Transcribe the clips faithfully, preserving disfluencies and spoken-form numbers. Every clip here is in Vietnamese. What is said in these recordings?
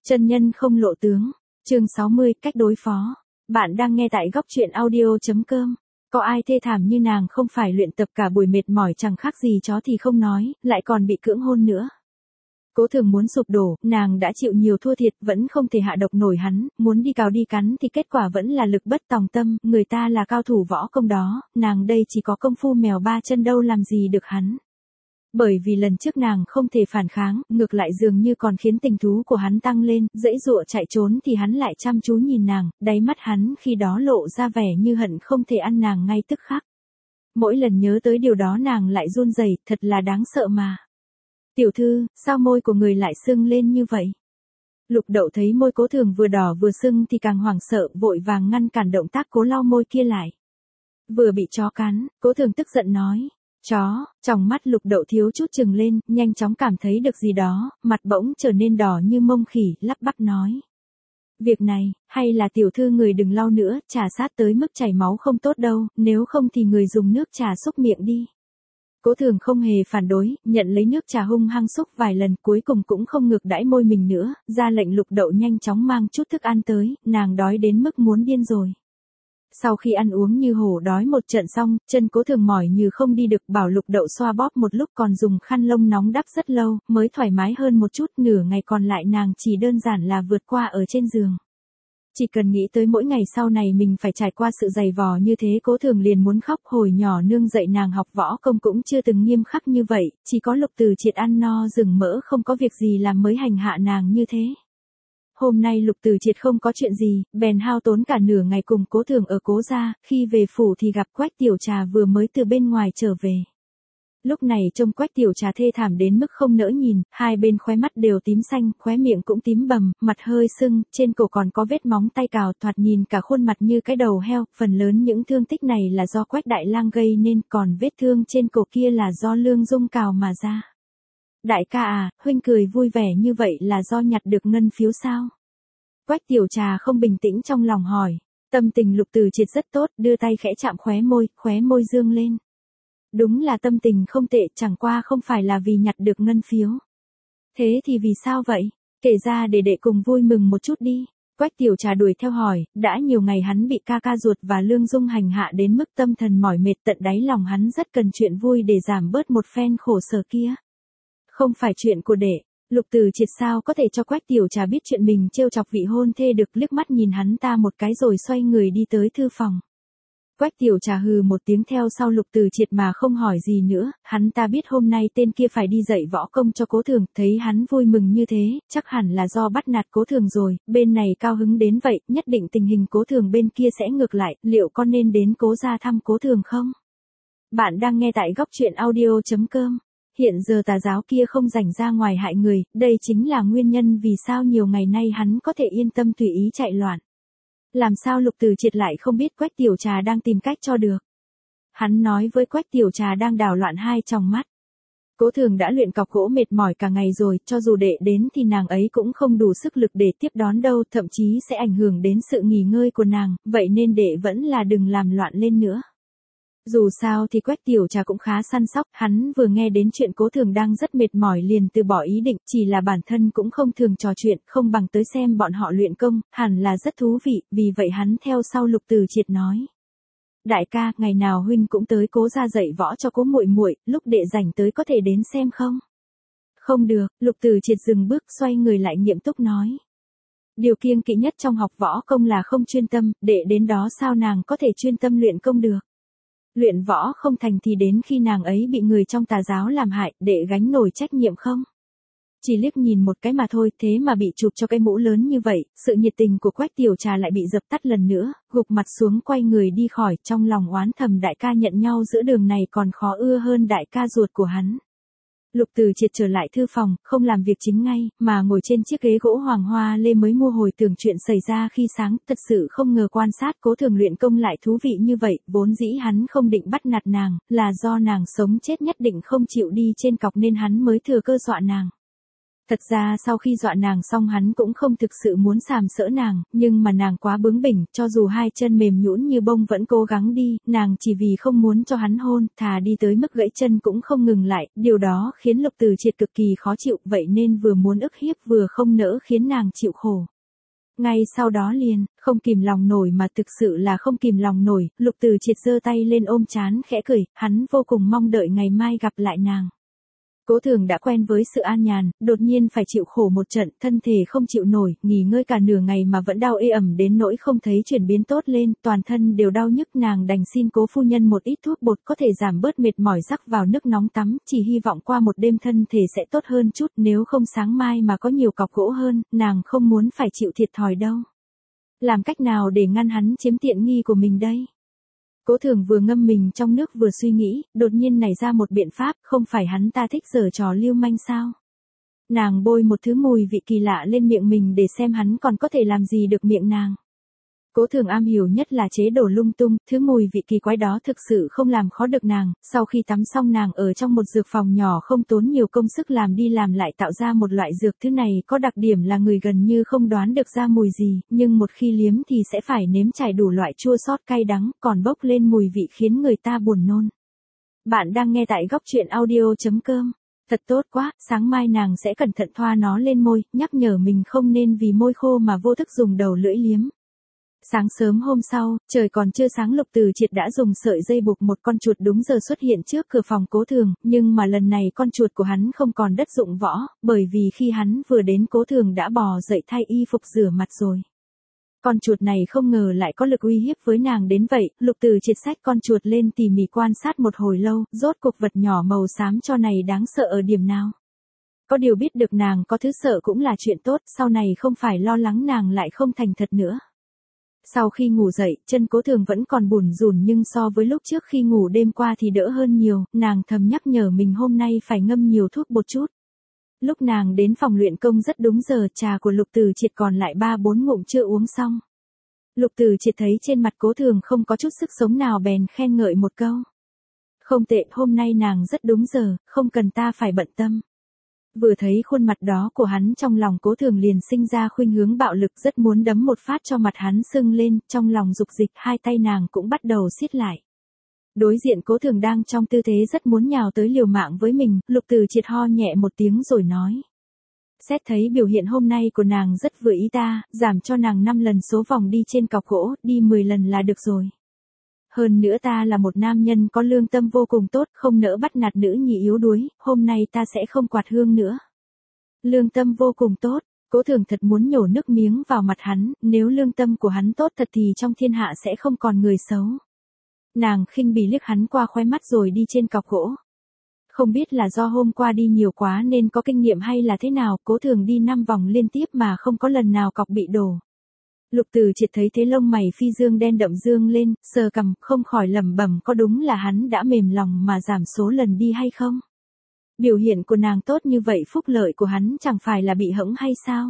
Chân nhân không lộ tướng. Chương sáu mươi, cách đối phó. Bạn đang nghe tại góc truyện audio.com. Có ai thê thảm như nàng không phải luyện tập cả buổi mệt mỏi chẳng khác gì chó thì không nói, lại còn bị cưỡng hôn nữa. Cố Thường muốn sụp đổ, nàng đã chịu nhiều thua thiệt, vẫn không thể hạ độc nổi hắn, muốn đi cào đi cắn thì kết quả vẫn là lực bất tòng tâm, người ta là cao thủ võ công đó, nàng đây chỉ có công phu mèo ba chân đâu làm gì được hắn. Bởi vì lần trước nàng không thể phản kháng, ngược lại dường như còn khiến tình thú của hắn tăng lên, dãy dụa chạy trốn thì hắn lại chăm chú nhìn nàng, đáy mắt hắn khi đó lộ ra vẻ như hận không thể ăn nàng ngay tức khắc. Mỗi lần nhớ tới điều đó nàng lại run rẩy, thật là đáng sợ mà. Tiểu thư, sao môi của người lại sưng lên như vậy? Lục Đậu thấy môi Cố Thường vừa đỏ vừa sưng thì càng hoảng sợ, vội vàng ngăn cản động tác cố lau môi kia lại. Vừa bị chó cắn, Cố Thường tức giận nói. Chó, trong mắt Lục Đậu thiếu chút chừng lên, nhanh chóng cảm thấy được gì đó, mặt bỗng trở nên đỏ như mông khỉ, lắp bắp nói. Việc này, hay là tiểu thư người đừng lau nữa, trà sát tới mức chảy máu không tốt đâu, nếu không thì người dùng nước trà xúc miệng đi. Cố Thường không hề phản đối, nhận lấy nước trà hung hăng xúc vài lần, cuối cùng cũng không ngược đãi môi mình nữa, ra lệnh Lục Đậu nhanh chóng mang chút thức ăn tới, nàng đói đến mức muốn điên rồi. Sau khi ăn uống như hổ đói một trận xong, chân Cố Thường mỏi như không đi được, bảo Lục Đậu xoa bóp một lúc còn dùng khăn lông nóng đắp rất lâu, mới thoải mái hơn một chút, nửa ngày còn lại nàng chỉ đơn giản là vượt qua ở trên giường. Chỉ cần nghĩ tới mỗi ngày sau này mình phải trải qua sự dày vò như thế Cố Thường liền muốn khóc. Hồi nhỏ nương dạy nàng học võ công cũng chưa từng nghiêm khắc như vậy, chỉ có Lục Từ Triệt ăn no rừng mỡ không có việc gì làm mới hành hạ nàng như thế. Hôm nay Lục Từ Triệt không có chuyện gì, bèn hao tốn cả nửa ngày cùng Cố Thường ở Cố gia, khi về phủ thì gặp Quách Tiểu Trà vừa mới từ bên ngoài trở về. Lúc này trông Quách Tiểu Trà thê thảm đến mức không nỡ nhìn, hai bên khóe mắt đều tím xanh, khóe miệng cũng tím bầm, mặt hơi sưng, trên cổ còn có vết móng tay cào, thoạt nhìn cả khuôn mặt như cái đầu heo, phần lớn những thương tích này là do Quách Đại Lang gây nên, còn vết thương trên cổ kia là do Lương Dung cào mà ra. Đại ca à, huynh cười vui vẻ như vậy là do nhặt được ngân phiếu sao? Quách Tiểu Trà không bình tĩnh trong lòng hỏi. Tâm tình Lục Từ Triệt rất tốt, đưa tay khẽ chạm khóe môi, khóe môi dương lên. Đúng là tâm tình không tệ, chẳng qua không phải là vì nhặt được ngân phiếu. Thế thì vì sao vậy? Kể ra để đệ cùng vui mừng một chút đi. Quách Tiểu Trà đuổi theo hỏi, đã nhiều ngày hắn bị ca ca ruột và Lương Dung hành hạ đến mức tâm thần mỏi mệt, tận đáy lòng hắn rất cần chuyện vui để giảm bớt một phen khổ sở kia. Không phải chuyện của đệ. Lục Từ Triệt sao có thể cho Quách Tiểu Trà biết chuyện mình trêu chọc vị hôn thê được, liếc mắt nhìn hắn ta một cái rồi xoay người đi tới thư phòng. Quách Tiểu Trà hừ một tiếng theo sau Lục Từ Triệt mà không hỏi gì nữa, hắn ta biết hôm nay tên kia phải đi dạy võ công cho Cố Thường, thấy hắn vui mừng như thế, chắc hẳn là do bắt nạt Cố Thường rồi, bên này cao hứng đến vậy, nhất định tình hình Cố Thường bên kia sẽ ngược lại, liệu con nên đến Cố gia thăm Cố Thường không? Bạn đang nghe tại góc truyện audio.com. Hiện giờ tà giáo kia không rảnh ra ngoài hại người, đây chính là nguyên nhân vì sao nhiều ngày nay hắn có thể yên tâm tùy ý chạy loạn. Làm sao Lục Từ Triệt lại không biết Quách Tiểu Trà đang tìm cách cho được. Hắn nói với Quách Tiểu Trà đang đảo loạn hai tròng mắt. Cố Thường đã luyện cọc gỗ mệt mỏi cả ngày rồi, cho dù đệ đến thì nàng ấy cũng không đủ sức lực để tiếp đón đâu, thậm chí sẽ ảnh hưởng đến sự nghỉ ngơi của nàng, vậy nên đệ vẫn là đừng làm loạn lên nữa. Dù sao thì Quách Tiểu Trà cũng khá săn sóc, hắn vừa nghe đến chuyện Cố Thường đang rất mệt mỏi liền từ bỏ ý định, chỉ là bản thân cũng không thường trò chuyện, không bằng tới xem bọn họ luyện công, hẳn là rất thú vị, vì vậy hắn theo sau Lục Từ Triệt nói. Đại ca, ngày nào huynh cũng tới Cố gia dạy võ cho Cố muội muội, lúc đệ rảnh tới có thể đến xem không? Không được, Lục Từ Triệt dừng bước xoay người lại nghiêm túc nói. Điều kiêng kỵ nhất trong học võ công là không chuyên tâm, đệ đến đó sao nàng có thể chuyên tâm luyện công được? Luyện võ không thành thì đến khi nàng ấy bị người trong tà giáo làm hại, đệ gánh nổi trách nhiệm không? Chỉ liếc nhìn một cái mà thôi, thế mà bị chụp cho cái mũ lớn như vậy, sự nhiệt tình của Quách Tiểu Trà lại bị dập tắt lần nữa, gục mặt xuống quay người đi khỏi, trong lòng oán thầm đại ca nhận nhau giữa đường này còn khó ưa hơn đại ca ruột của hắn. Lục Từ Triệt trở lại thư phòng, không làm việc chính ngay, mà ngồi trên chiếc ghế gỗ hoàng hoa lê mới mua hồi tưởng chuyện xảy ra khi sáng, thật sự không ngờ quan sát Cố Thường luyện công lại thú vị như vậy, vốn dĩ hắn không định bắt nạt nàng, là do nàng sống chết nhất định không chịu đi trên cọc nên hắn mới thừa cơ dọa nàng. Thật ra sau khi dọa nàng xong hắn cũng không thực sự muốn sàm sỡ nàng, nhưng mà nàng quá bướng bỉnh, cho dù hai chân mềm nhũn như bông vẫn cố gắng đi, nàng chỉ vì không muốn cho hắn hôn, thà đi tới mức gãy chân cũng không ngừng lại, điều đó khiến Lục Từ Triệt cực kỳ khó chịu, vậy nên vừa muốn ức hiếp vừa không nỡ khiến nàng chịu khổ. Ngay sau đó liền, không kìm lòng nổi mà thực sự là không kìm lòng nổi, Lục Từ Triệt giơ tay lên ôm trán khẽ cười, hắn vô cùng mong đợi ngày mai gặp lại nàng. Cố Thường đã quen với sự an nhàn, đột nhiên phải chịu khổ một trận, thân thể không chịu nổi, nghỉ ngơi cả nửa ngày mà vẫn đau ê ẩm đến nỗi không thấy chuyển biến tốt lên, toàn thân đều đau nhức, nàng đành xin Cố phu nhân một ít thuốc bột có thể giảm bớt mệt mỏi, rắc vào nước nóng tắm, chỉ hy vọng qua một đêm thân thể sẽ tốt hơn chút, nếu không sáng mai mà có nhiều cọc gỗ hơn, nàng không muốn phải chịu thiệt thòi đâu. Làm cách nào để ngăn hắn chiếm tiện nghi của mình đây? Cố Thường vừa ngâm mình trong nước vừa suy nghĩ, đột nhiên nảy ra một biện pháp, không phải hắn ta thích giở trò lưu manh sao? Nàng bôi một thứ mùi vị kỳ lạ lên miệng mình để xem hắn còn có thể làm gì được miệng nàng. Cố Thường am hiểu nhất là chế đồ lung tung, thứ mùi vị kỳ quái đó thực sự không làm khó được nàng, sau khi tắm xong nàng ở trong một dược phòng nhỏ không tốn nhiều công sức làm đi làm lại tạo ra một loại dược, thứ này có đặc điểm là người gần như không đoán được ra mùi gì, nhưng một khi liếm thì sẽ phải nếm trải đủ loại chua xót cay đắng, còn bốc lên mùi vị khiến người ta buồn nôn. Bạn đang nghe tại góc truyện audio chấm com. Thật tốt quá, sáng mai nàng sẽ cẩn thận thoa nó lên môi, nhắc nhở mình không nên vì môi khô mà vô thức dùng đầu lưỡi liếm. Sáng sớm hôm sau, trời còn chưa sáng, Lục Từ Triệt đã dùng sợi dây buộc một con chuột đúng giờ xuất hiện trước cửa phòng Cố Thường, nhưng mà lần này con chuột của hắn không còn đất dụng võ, bởi vì khi hắn vừa đến Cố Thường đã bò dậy thay y phục rửa mặt rồi. Con chuột này không ngờ lại có lực uy hiếp với nàng đến vậy, Lục Từ Triệt xách con chuột lên tỉ mỉ quan sát một hồi lâu, rốt cuộc vật nhỏ màu xám cho này đáng sợ ở điểm nào. Có điều biết được nàng có thứ sợ cũng là chuyện tốt, sau này không phải lo lắng nàng lại không thành thật nữa. Sau khi ngủ dậy, chân Cố Thường vẫn còn bủn rủn nhưng so với lúc trước khi ngủ đêm qua thì đỡ hơn nhiều, nàng thầm nhắc nhở mình hôm nay phải ngâm nhiều thuốc bột chút. Lúc nàng đến phòng luyện công rất đúng giờ, trà của Lục Từ Triệt còn lại ba bốn ngụm chưa uống xong. Lục Từ Triệt thấy trên mặt Cố Thường không có chút sức sống nào bèn khen ngợi một câu. Không tệ, hôm nay nàng rất đúng giờ, không cần ta phải bận tâm. Vừa thấy khuôn mặt đó của hắn trong lòng Cố Thường liền sinh ra khuynh hướng bạo lực, rất muốn đấm một phát cho mặt hắn sưng lên, trong lòng dục dịch hai tay nàng cũng bắt đầu siết lại. Đối diện Cố Thường đang trong tư thế rất muốn nhào tới liều mạng với mình, Lục Từ Triệt ho nhẹ một tiếng rồi nói. Xét thấy biểu hiện hôm nay của nàng rất vừa ý ta, giảm cho nàng năm lần số vòng đi trên cọc gỗ, đi mười lần là được rồi. Hơn nữa ta là một nam nhân có lương tâm vô cùng tốt, không nỡ bắt nạt nữ nhị yếu đuối, hôm nay ta sẽ không quạt hương nữa. Lương tâm vô cùng tốt, Cố Thường thật muốn nhổ nước miếng vào mặt hắn, nếu lương tâm của hắn tốt thật thì trong thiên hạ sẽ không còn người xấu. Nàng khinh bỉ liếc hắn qua khóe mắt rồi đi trên cọc gỗ. Không biết là do hôm qua đi nhiều quá nên có kinh nghiệm hay là thế nào, Cố Thường đi năm vòng liên tiếp mà không có lần nào cọc bị đổ. Lục Từ Triệt thấy thế lông mày phi dương đen đậm dương lên, sờ cằm, không khỏi lẩm bẩm có đúng là hắn đã mềm lòng mà giảm số lần đi hay không? Biểu hiện của nàng tốt như vậy, phúc lợi của hắn chẳng phải là bị hẫng hay sao?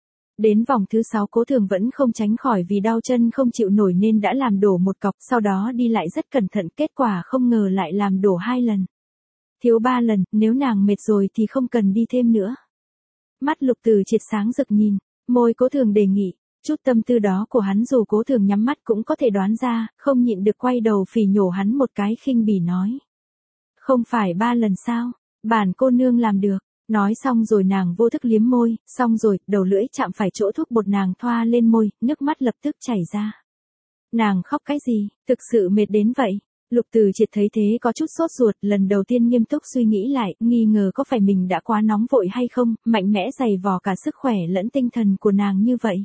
Đến vòng thứ sáu Cố Thường vẫn không tránh khỏi vì đau chân không chịu nổi nên đã làm đổ một cọc, sau đó đi lại rất cẩn thận, kết quả không ngờ lại làm đổ hai lần. Thiếu ba lần, nếu nàng mệt rồi thì không cần đi thêm nữa. Mắt Lục Từ Triệt sáng rực nhìn, môi Cố Thường đề nghị. Chút tâm tư đó của hắn dù Cố Thường nhắm mắt cũng có thể đoán ra, không nhịn được quay đầu phỉ nhổ hắn một cái khinh bỉ nói. Không phải ba lần sao, bản cô nương làm được. Nói xong rồi nàng vô thức liếm môi, xong rồi, đầu lưỡi chạm phải chỗ thuốc bột nàng thoa lên môi, nước mắt lập tức chảy ra. Nàng khóc cái gì, thực sự mệt đến vậy. Lục Từ Triệt thấy thế có chút sốt ruột, lần đầu tiên nghiêm túc suy nghĩ lại, nghi ngờ có phải mình đã quá nóng vội hay không, mạnh mẽ giày vò cả sức khỏe lẫn tinh thần của nàng như vậy.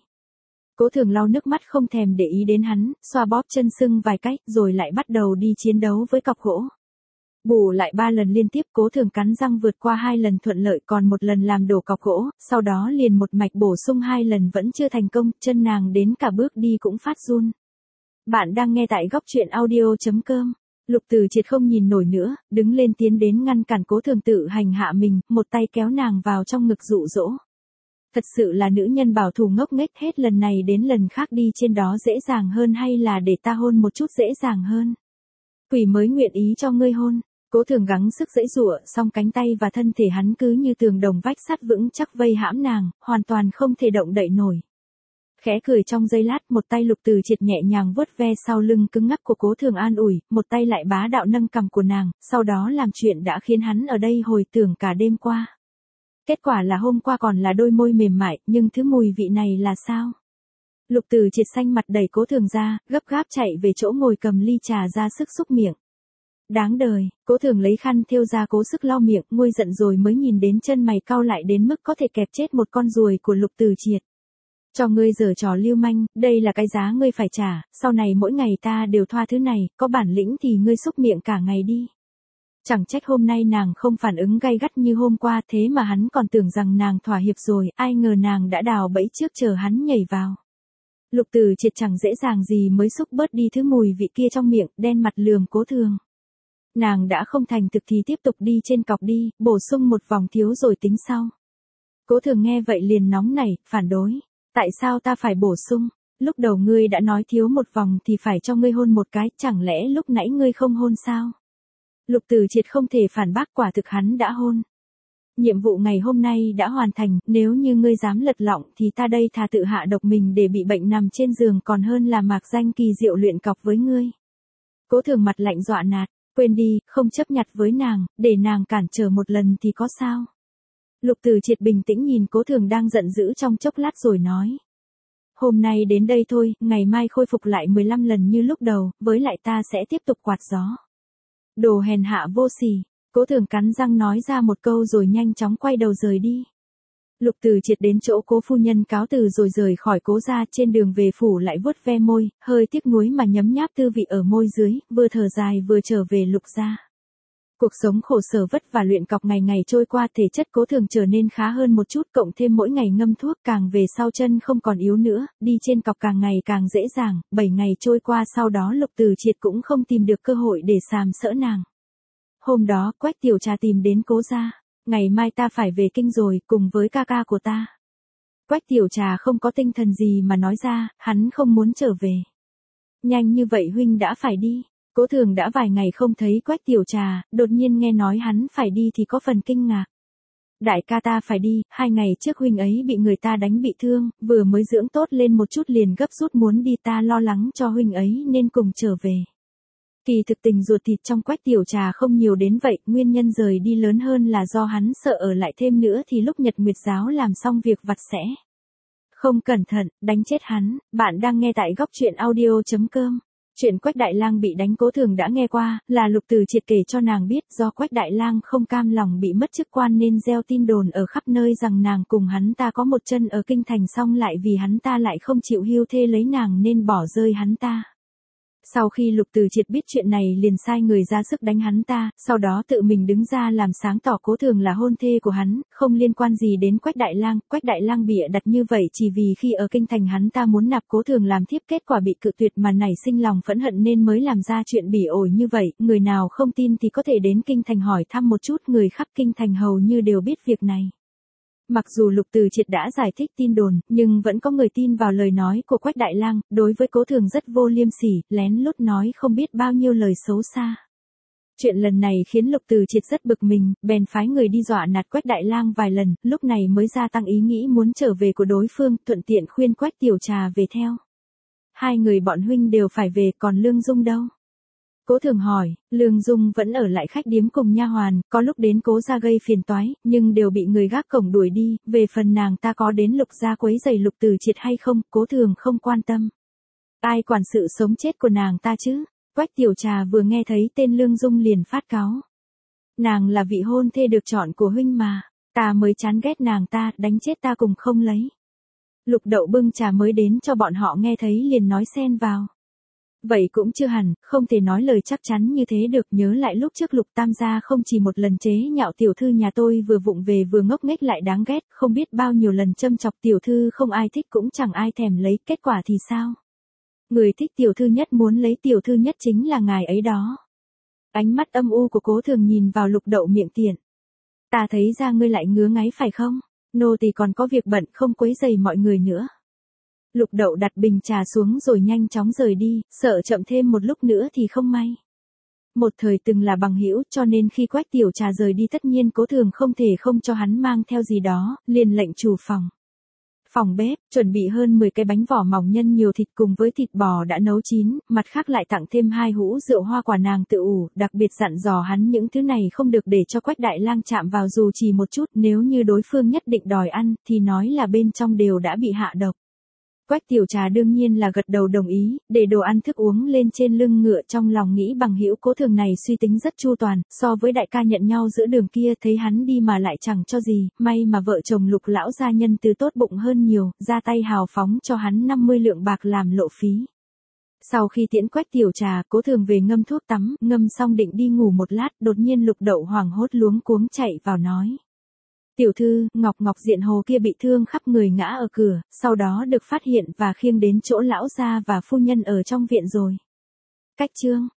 Cố Thường lau nước mắt không thèm để ý đến hắn, xoa bóp chân sưng vài cách, rồi lại bắt đầu đi chiến đấu với cọc gỗ. Bù lại ba lần liên tiếp, Cố Thường cắn răng vượt qua hai lần thuận lợi, còn một lần làm đổ cọc gỗ, sau đó liền một mạch bổ sung hai lần vẫn chưa thành công, chân nàng đến cả bước đi cũng phát run. Bạn đang nghe tại góc truyện audio chấm com. Lục Từ Triệt không nhìn nổi nữa, đứng lên tiến đến ngăn cản Cố Thường tự hành hạ mình, một tay kéo nàng vào trong ngực dụ dỗ. Thật sự là nữ nhân bảo thủ ngốc nghếch, hết lần này đến lần khác đi trên đó dễ dàng hơn hay là để ta hôn một chút dễ dàng hơn? Quỷ mới nguyện ý cho ngươi hôn. Cố Thường gắng sức giãy giụa, song cánh tay và thân thể hắn cứ như tường đồng vách sắt vững chắc vây hãm nàng, hoàn toàn không thể động đậy nổi. Khẽ cười trong giây lát, một tay Lục Từ Triệt nhẹ nhàng vuốt ve sau lưng cứng ngắc của Cố Thường an ủi, một tay lại bá đạo nâng cằm của nàng, sau đó làm chuyện đã khiến hắn ở đây hồi tưởng cả đêm qua. Kết quả là hôm qua còn là đôi môi mềm mại, nhưng thứ mùi vị này là sao? Lục Từ Triệt xanh mặt đẩy Cố Thường ra, gấp gáp chạy về chỗ ngồi cầm ly trà ra sức xúc miệng. Đáng đời, Cố Thường lấy khăn thêu ra cố sức lau miệng, nguôi giận rồi mới nhìn đến chân mày cau lại đến mức có thể kẹp chết một con ruồi của Lục Từ Triệt. Cho ngươi giở trò lưu manh, đây là cái giá ngươi phải trả, sau này mỗi ngày ta đều thoa thứ này, có bản lĩnh thì ngươi xúc miệng cả ngày đi. Chẳng trách hôm nay nàng không phản ứng gay gắt như hôm qua, thế mà hắn còn tưởng rằng nàng thỏa hiệp rồi, ai ngờ nàng đã đào bẫy trước chờ hắn nhảy vào. Lục Từ Triệt chẳng dễ dàng gì mới xúc bớt đi thứ mùi vị kia trong miệng, đen mặt lườm Cố Thường. Nàng đã không thành thực thì tiếp tục đi trên cọc đi, bổ sung một vòng thiếu rồi tính sau. Cố Thường nghe vậy liền nóng nảy, phản đối. Tại sao ta phải bổ sung? Lúc đầu ngươi đã nói thiếu một vòng thì phải cho ngươi hôn một cái, chẳng lẽ lúc nãy ngươi không hôn sao? Lục Từ Triệt không thể phản bác, quả thực hắn đã hôn. Nhiệm vụ ngày hôm nay đã hoàn thành, nếu như ngươi dám lật lọng thì ta đây thà tự hạ độc mình để bị bệnh nằm trên giường còn hơn là mạc danh kỳ diệu luyện cọc với ngươi. Cố Thường mặt lạnh dọa nạt, quên đi, không chấp nhặt với nàng, để nàng cản trở một lần thì có sao? Lục Từ Triệt bình tĩnh nhìn Cố Thường đang giận dữ trong chốc lát rồi nói. Hôm nay đến đây thôi, ngày mai khôi phục lại mười lăm lần như lúc đầu, với lại ta sẽ tiếp tục quạt gió. Đồ hèn hạ vô sỉ, Cố Thường cắn răng nói ra một câu rồi nhanh chóng quay đầu rời đi. Lục Từ Triệt đến chỗ Cố phu nhân cáo từ rồi rời khỏi Cố gia, trên đường về phủ lại vuốt ve môi, hơi tiếc nuối mà nhấm nháp tư vị ở môi dưới, vừa thở dài vừa trở về Lục gia. Cuộc sống khổ sở vất vả luyện cọc ngày ngày trôi qua, thể chất Cố Thường trở nên khá hơn một chút, cộng thêm mỗi ngày ngâm thuốc, càng về sau chân không còn yếu nữa, đi trên cọc càng ngày càng dễ dàng. Bảy ngày trôi qua sau đó Lục Từ Triệt cũng không tìm được cơ hội để sàm sỡ nàng. Hôm đó Quách Tiểu Trà tìm đến Cố gia, ngày mai ta phải về kinh rồi, cùng với ca ca của ta. Quách Tiểu Trà không có tinh thần gì mà nói ra, hắn không muốn trở về. Nhanh như vậy huynh đã phải đi. Cố Thường đã vài ngày không thấy Quách Tiểu Trà, đột nhiên nghe nói hắn phải đi thì có phần kinh ngạc. Đại ca ta phải đi, hai ngày trước huynh ấy bị người ta đánh bị thương, vừa mới dưỡng tốt lên một chút liền gấp rút muốn đi, ta lo lắng cho huynh ấy nên cùng trở về. Kỳ thực tình ruột thịt trong Quách Tiểu Trà không nhiều đến vậy, nguyên nhân rời đi lớn hơn là do hắn sợ ở lại thêm nữa thì lúc Nhật Nguyệt giáo làm xong việc vặt sẽ không cẩn thận, đánh chết hắn. Bạn đang nghe tại góc truyện audio chấm com. Chuyện Quách Đại Lang bị đánh Cố Thường đã nghe qua, là Lục Từ Triệt kể cho nàng biết, do Quách Đại Lang không cam lòng bị mất chức quan nên gieo tin đồn ở khắp nơi rằng nàng cùng hắn ta có một chân ở kinh thành, xong lại vì hắn ta lại không chịu hưu thê lấy nàng nên bỏ rơi hắn ta. Sau khi Lục Từ Triệt biết chuyện này liền sai người ra sức đánh hắn ta, sau đó tự mình đứng ra làm sáng tỏ Cố Thường là hôn thê của hắn, không liên quan gì đến Quách Đại Lang. Quách Đại Lang bịa đặt như vậy chỉ vì khi ở kinh thành hắn ta muốn nạp Cố Thường làm thiếp, kết quả bị cự tuyệt mà nảy sinh lòng phẫn hận nên mới làm ra chuyện bỉ ổi như vậy. Người nào không tin thì có thể đến kinh thành hỏi thăm một chút, người khắp kinh thành hầu như đều biết việc này. Mặc dù Lục Từ Triệt đã giải thích tin đồn, nhưng vẫn có người tin vào lời nói của Quách Đại Lang, đối với Cố Thường rất vô liêm sỉ, lén lút nói không biết bao nhiêu lời xấu xa. Chuyện lần này khiến Lục Từ Triệt rất bực mình, bèn phái người đi dọa nạt Quách Đại Lang vài lần, lúc này mới gia tăng ý nghĩ muốn trở về của đối phương, thuận tiện khuyên Quách Tiểu Trà về theo. Hai người bọn huynh đều phải về, còn Lương Dung đâu? Cố Thường hỏi. Lương Dung vẫn ở lại khách điếm cùng nha hoàn, có lúc đến Cố gia gây phiền toái, nhưng đều bị người gác cổng đuổi đi. Về phần nàng ta có đến Lục gia quấy rầy Lục Từ Triệt hay không, Cố Thường không quan tâm. Ai quản sự sống chết của nàng ta chứ? Quách Tiểu Trà vừa nghe thấy tên Lương Dung liền phát cáu. Nàng là vị hôn thê được chọn của huynh mà, ta mới chán ghét nàng ta, đánh chết ta cùng không lấy. Lục Đậu bưng trà mới đến cho bọn họ nghe thấy liền nói xen vào. Vậy cũng chưa hẳn, không thể nói lời chắc chắn như thế được, nhớ lại lúc trước Lục Tam gia không chỉ một lần chế nhạo tiểu thư nhà tôi vừa vụng về vừa ngốc nghếch lại đáng ghét, không biết bao nhiêu lần châm chọc tiểu thư không ai thích cũng chẳng ai thèm lấy, kết quả thì sao? Người thích tiểu thư nhất muốn lấy tiểu thư nhất chính là ngài ấy đó. Ánh mắt âm u của Cố Thường nhìn vào Lục Đậu miệng tiện. Ta thấy ra ngươi lại ngứa ngáy phải không? Nô tỳ còn có việc bận không quấy rầy mọi người nữa. Lục Đậu đặt bình trà xuống rồi nhanh chóng rời đi, sợ chậm thêm một lúc nữa thì không may. một thời từng là bằng hữu, cho nên khi Quách Tiểu Trà rời đi tất nhiên Cố Thường không thể không cho hắn mang theo gì đó, liền lệnh chủ phòng. Phòng bếp, chuẩn bị hơn mười cái bánh vỏ mỏng nhân nhiều thịt cùng với thịt bò đã nấu chín, mặt khác lại tặng thêm hai hũ rượu hoa quả nàng tự ủ, đặc biệt dặn dò hắn những thứ này không được để cho Quách Đại Lang chạm vào dù chỉ một chút, nếu như đối phương nhất định đòi ăn, thì nói là bên trong đều đã bị hạ độc. Quách Tiểu Trà đương nhiên là gật đầu đồng ý, để đồ ăn thức uống lên trên lưng ngựa, trong lòng nghĩ bằng hữu Cố Thường này suy tính rất chu toàn, so với đại ca nhận nhau giữa đường kia thấy hắn đi mà lại chẳng cho gì, may mà vợ chồng Lục lão gia nhân từ tốt bụng hơn nhiều, ra tay hào phóng cho hắn năm mươi lượng bạc làm lộ phí. Sau khi tiễn Quách Tiểu Trà, Cố Thường về ngâm thuốc tắm, ngâm xong định đi ngủ một lát, đột nhiên Lục Đậu hoảng hốt luống cuống chạy vào nói. Tiểu thư, Ngọc Ngọc Diện Hồ kia bị thương khắp người ngã ở cửa, sau đó được phát hiện và khiêng đến chỗ lão gia và phu nhân ở trong viện rồi. Cách chương